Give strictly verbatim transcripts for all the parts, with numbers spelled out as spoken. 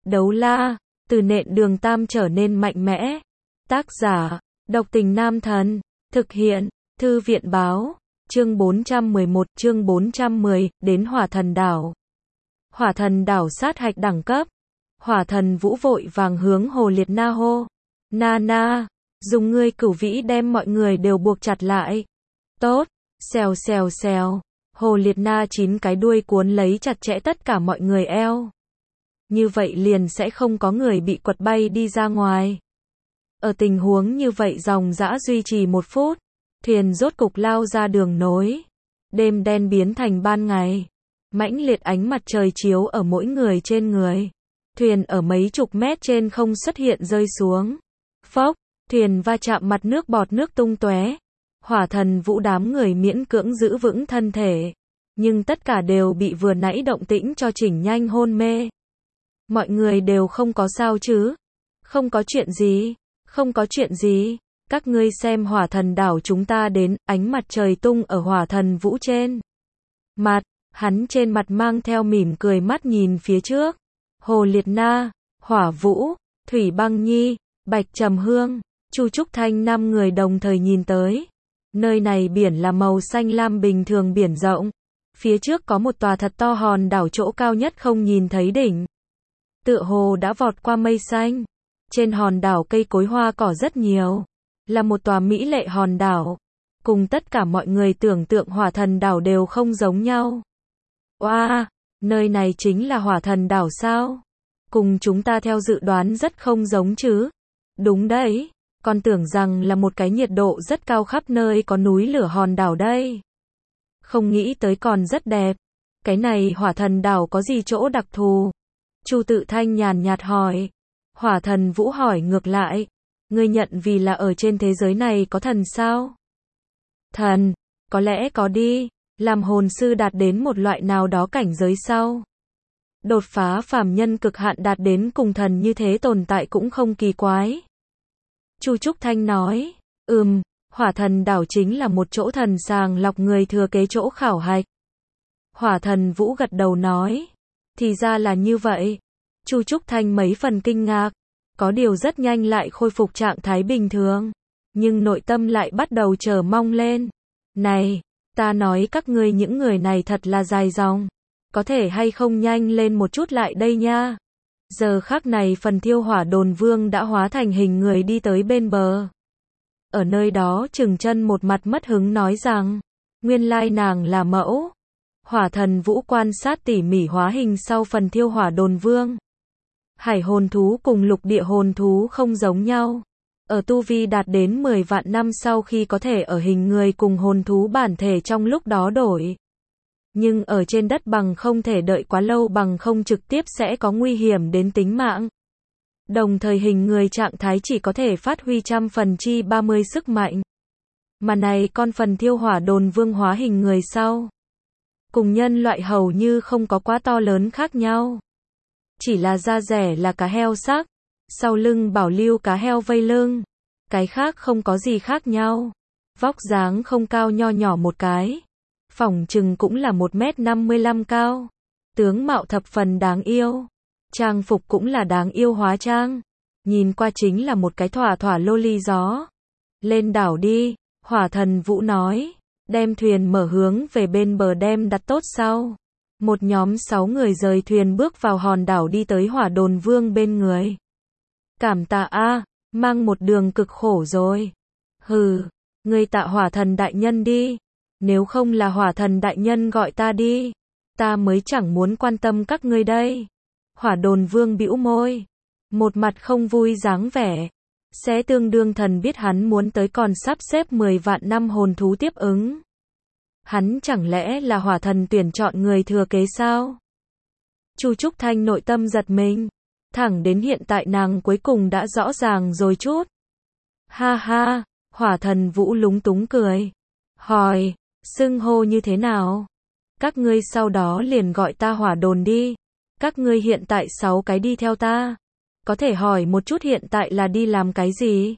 Đấu la, từ nện đường tam trở nên mạnh mẽ. Tác giả, độc tình nam thần. Thực hiện, thư viện báo. Chương bốn trăm mười một, chương bốn trăm mười, đến hỏa thần đảo. Hỏa thần đảo sát hạch đẳng cấp. Hỏa thần Vũ vội vàng hướng Hồ Liệt Na hô. Na na, dùng ngươi cửu vĩ đem mọi người đều buộc chặt lại. Tốt, xèo xèo xèo. Hồ Liệt Na chín cái đuôi cuốn lấy chặt chẽ tất cả mọi người eo. Như vậy liền sẽ không có người bị quật bay đi ra ngoài. Ở tình huống như vậy dòng dã duy trì một phút, thuyền rốt cục lao ra đường nối. Đêm đen biến thành ban ngày. Mãnh liệt ánh mặt trời chiếu ở mỗi người trên người. Thuyền ở mấy chục mét trên không xuất hiện rơi xuống. Phốc, thuyền va chạm mặt nước bọt nước tung tóe. Hỏa thần Vũ đám người miễn cưỡng giữ vững thân thể. Nhưng tất cả đều bị vừa nãy động tĩnh cho chỉnh nhanh hôn mê. Mọi người đều không có sao chứ? Không có chuyện gì, không có chuyện gì. Các ngươi xem hỏa thần đảo chúng ta đến, ánh mặt trời tung ở hỏa thần Vũ trên. Mặt, hắn trên mặt mang theo mỉm cười mắt nhìn phía trước. Hồ Liệt Na, Hỏa Vũ, Thủy Băng Nhi, Bạch Trầm Hương, Chu Trúc Thanh năm người đồng thời nhìn tới. Nơi này biển là màu xanh lam bình thường biển rộng. Phía trước có một tòa thật to hòn đảo chỗ cao nhất không nhìn thấy đỉnh. Tựa hồ đã vọt qua mây xanh. Trên hòn đảo cây cối hoa cỏ rất nhiều. Là một tòa mỹ lệ hòn đảo. Cùng tất cả mọi người tưởng tượng hỏa thần đảo đều không giống nhau. Oa, wow, nơi này chính là hỏa thần đảo sao? Cùng chúng ta theo dự đoán rất không giống chứ? Đúng đấy, con tưởng rằng là một cái nhiệt độ rất cao khắp nơi có núi lửa hòn đảo đây. Không nghĩ tới còn rất đẹp. Cái này hỏa thần đảo có gì chỗ đặc thù? Chu Tự Thanh nhàn nhạt hỏi. Hỏa thần Vũ hỏi ngược lại. Ngươi nhận vì là ở trên thế giới này có thần sao? Thần, có lẽ có đi. Làm hồn sư đạt đến một loại nào đó cảnh giới sau. Đột phá phàm nhân cực hạn đạt đến cùng thần như thế tồn tại cũng không kỳ quái. Chu Trúc Thanh nói. Ừm, hỏa thần đảo chính là một chỗ thần sàng lọc người thừa kế chỗ khảo hạch. Hỏa thần Vũ gật đầu nói. Thì ra là như vậy. Chu Trúc Thanh mấy phần kinh ngạc. Có điều rất nhanh lại khôi phục trạng thái bình thường. Nhưng nội tâm lại bắt đầu chờ mong lên. Này, ta nói các ngươi những người này thật là dài dòng. Có thể hay không nhanh lên một chút lại đây nha. Giờ khắc này phần thiêu hỏa đồn vương đã hóa thành hình người đi tới bên bờ. Ở nơi đó chừng chân một mặt mất hứng nói rằng. Nguyên lai nàng là mẫu. Hỏa thần Vũ quan sát tỉ mỉ hóa hình sau phần thiêu hỏa đồn vương. Hải hồn thú cùng lục địa hồn thú không giống nhau. Ở tu vi đạt đến mười vạn năm sau khi có thể ở hình người cùng hồn thú bản thể trong lúc đó đổi. Nhưng ở trên đất bằng không thể đợi quá lâu bằng không trực tiếp sẽ có nguy hiểm đến tính mạng. Đồng thời hình người trạng thái chỉ có thể phát huy trăm phần chi ba mươi sức mạnh. Mà này con phần thiêu hỏa đồn vương hóa hình người sau. Cùng nhân loại hầu như không có quá to lớn khác nhau. Chỉ là da rẻ là cá heo sắc, sau lưng bảo lưu cá heo vây lưng. Cái khác không có gì khác nhau. Vóc dáng không cao nho nhỏ một cái. Phỏng chừng cũng là một mét năm mươi lăm cao. Tướng mạo thập phần đáng yêu. Trang phục cũng là đáng yêu hóa trang. Nhìn qua chính là một cái thỏa thỏa lô ly gió. Lên đảo đi, hỏa thần Vũ nói. Đem thuyền mở hướng về bên bờ đem đặt tốt sau. Một nhóm sáu người rời thuyền bước vào hòn đảo đi tới hỏa đồn vương bên người. Cảm tạ a, mang một đường cực khổ rồi. Hừ, ngươi tạ hỏa thần đại nhân đi. Nếu không là hỏa thần đại nhân gọi ta đi. Ta mới chẳng muốn quan tâm các ngươi đây. Hỏa đồn vương bĩu môi. Một mặt không vui dáng vẻ. Sẽ tương đương thần biết hắn muốn tới còn sắp xếp mười vạn năm hồn thú tiếp ứng. Hắn chẳng lẽ là hỏa thần tuyển chọn người thừa kế sao? Chu Trúc Thanh nội tâm giật mình. Thẳng đến hiện tại nàng cuối cùng đã rõ ràng rồi chút. Ha ha, hỏa thần Vũ lúng túng cười. Hỏi, xưng hô như thế nào? Các ngươi sau đó liền gọi ta hỏa đồn đi. Các ngươi hiện tại sáu cái đi theo ta. Có thể hỏi một chút hiện tại là đi làm cái gì?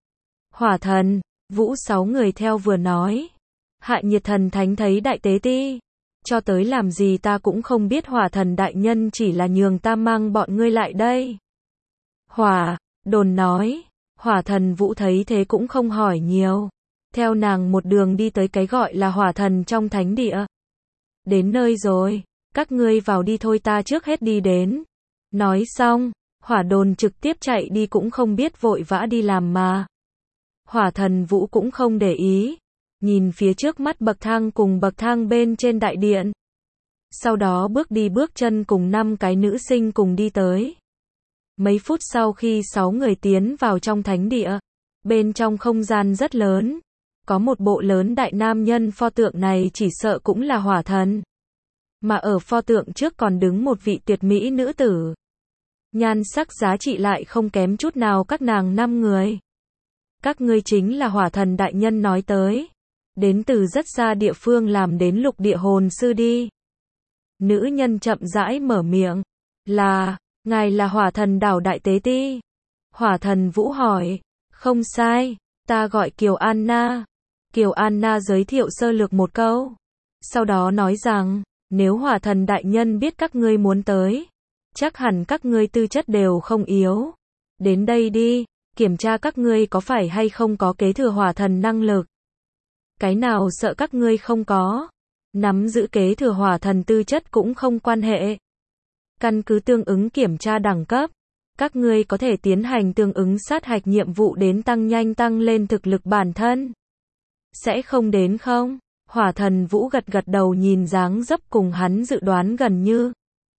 Hỏa thần, Vũ sáu người theo vừa nói. Hạ nhiệt thần thánh thấy đại tế ti. cho tới làm gì ta cũng không biết, hỏa thần đại nhân chỉ là nhường ta mang bọn ngươi lại đây. Hỏa, đồn nói, hỏa thần Vũ thấy thế cũng không hỏi nhiều. Theo nàng một đường đi tới cái gọi là hỏa thần trong thánh địa. Đến nơi rồi, các ngươi vào đi thôi, ta trước hết đi đến. Nói xong, hỏa đồn trực tiếp chạy đi, cũng không biết vội vã đi làm mà. Hỏa thần Vũ cũng không để ý, nhìn phía trước mắt bậc thang cùng bậc thang bên trên đại điện. Sau đó bước đi bước chân cùng năm cái nữ sinh cùng đi tới. Mấy phút sau khi sáu người tiến vào trong thánh địa, bên trong không gian rất lớn, có một bộ lớn đại nam nhân, pho tượng này chỉ sợ cũng là hỏa thần. Mà ở pho tượng trước còn đứng một vị tuyệt mỹ nữ tử. Nhan sắc giá trị lại không kém chút nào các nàng năm người. Các ngươi chính là hỏa thần đại nhân nói tới. Đến từ rất xa địa phương làm đến lục địa hồn sư đi. Nữ nhân chậm rãi mở miệng. Là, ngài là hỏa thần đảo đại tế ti. Hỏa thần Vũ hỏi. Không sai, ta gọi Kiều Anna. Kiều Anna giới thiệu sơ lược một câu. Sau đó nói rằng, nếu hỏa thần đại nhân biết các ngươi muốn tới, chắc hẳn các ngươi tư chất đều không yếu. Đến đây đi, kiểm tra các ngươi có phải hay không có kế thừa hỏa thần năng lực. Cái nào sợ các ngươi không có. Nắm giữ kế thừa hỏa thần tư chất cũng không quan hệ. Căn cứ tương ứng kiểm tra đẳng cấp, các ngươi có thể tiến hành tương ứng sát hạch nhiệm vụ đến tăng nhanh tăng lên thực lực bản thân. Sẽ không đến không? Hỏa thần Vũ gật gật đầu, nhìn dáng dấp cùng hắn dự đoán gần như.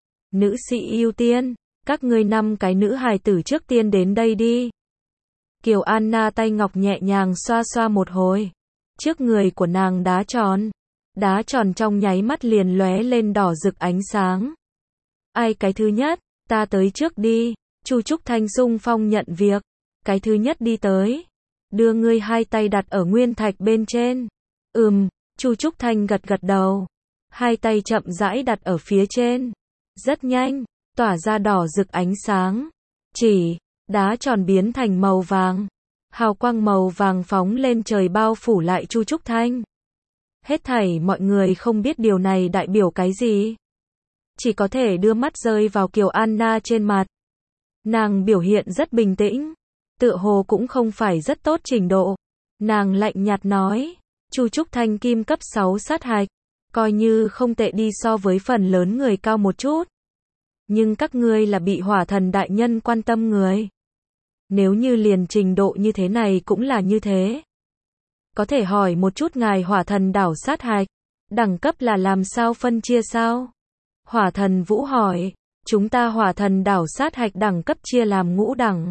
Nữ sĩ ưu tiên, các ngươi năm cái nữ hài tử trước tiên đến đây đi. Kiều Anna tay ngọc nhẹ nhàng xoa xoa một hồi. Trước người của nàng đá tròn. Đá tròn trong nháy mắt liền lóe lên đỏ rực ánh sáng. Ai cái thứ nhất? Ta tới trước đi. Chu Trúc Thanh xung phong nhận việc. Cái thứ nhất đi tới. Đưa ngươi hai tay đặt ở nguyên thạch bên trên. Ừm, Chu Trúc Thanh gật gật đầu. Hai tay chậm rãi đặt ở phía trên. Rất nhanh, tỏa ra đỏ rực ánh sáng. Chỉ, đá tròn biến thành màu vàng. Hào quang màu vàng phóng lên trời bao phủ lại Chu Trúc Thanh. Hết thảy mọi người không biết điều này đại biểu cái gì. Chỉ có thể đưa mắt rơi vào Kiều Anna trên mặt. Nàng biểu hiện rất bình tĩnh. Tựa hồ cũng không phải rất tốt trình độ. Nàng lạnh nhạt nói. Chu Trúc Thanh kim cấp sáu sát hạch. Coi như không tệ đi so với phần lớn người cao một chút. Nhưng các ngươi là bị hỏa thần đại nhân quan tâm người. Nếu như liền trình độ như thế này cũng là như thế. Có thể hỏi một chút ngài hỏa thần đảo sát hạch. Đẳng cấp là làm sao phân chia sao? Hỏa thần Vũ hỏi. Chúng ta hỏa thần đảo sát hạch đẳng cấp chia làm ngũ đẳng.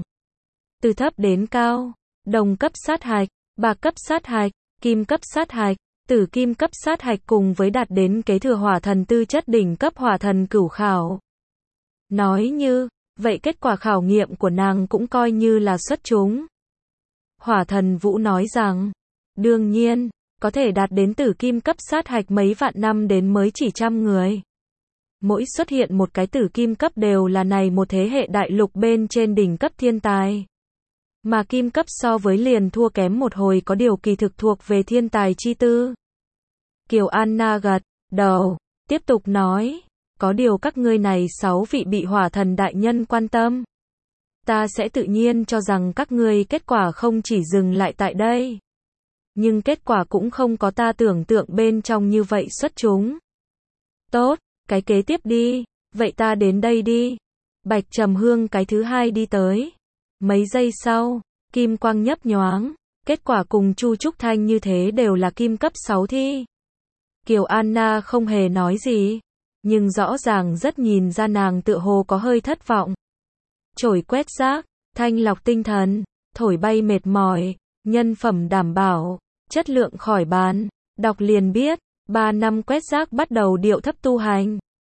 Từ thấp đến cao. Đồng cấp sát hạch, bạc cấp sát hạch, kim cấp sát hạch, tử kim cấp sát hạch cùng với đạt đến kế thừa hỏa thần tư chất đỉnh cấp hỏa thần cửu khảo. Nói như, vậy kết quả khảo nghiệm của nàng cũng coi như là xuất chúng. Hỏa thần Vũ nói rằng, đương nhiên, có thể đạt đến tử kim cấp sát hạch mấy vạn năm đến mới chỉ trăm người. Mỗi xuất hiện một cái tử kim cấp đều là này một thế hệ đại lục bên trên đỉnh cấp thiên tài. Mà kim cấp so với liền thua kém một hồi, có điều kỳ thực thuộc về thiên tài chi tư. Kiều Anna gật đầu, tiếp tục nói, có điều các ngươi này sáu vị bị hỏa thần đại nhân quan tâm. Ta sẽ tự nhiên cho rằng các ngươi kết quả không chỉ dừng lại tại đây. Nhưng kết quả cũng không có ta tưởng tượng bên trong như vậy xuất chúng. Tốt, cái kế tiếp đi, vậy ta đến đây đi. Bạch Trầm Hương cái thứ hai đi tới. Mấy giây sau, kim quang nhấp nhoáng, kết quả cùng Chu Trúc Thanh như thế đều là kim cấp sáu thi. Kiều Anna không hề nói gì, nhưng rõ ràng rất nhìn ra nàng tựa hồ có hơi thất vọng. Chổi quét rác, thanh lọc tinh thần, thổi bay mệt mỏi, nhân phẩm đảm bảo, chất lượng khỏi bàn, đọc liền biết, ba năm quét rác bắt đầu điệu thấp tu hành.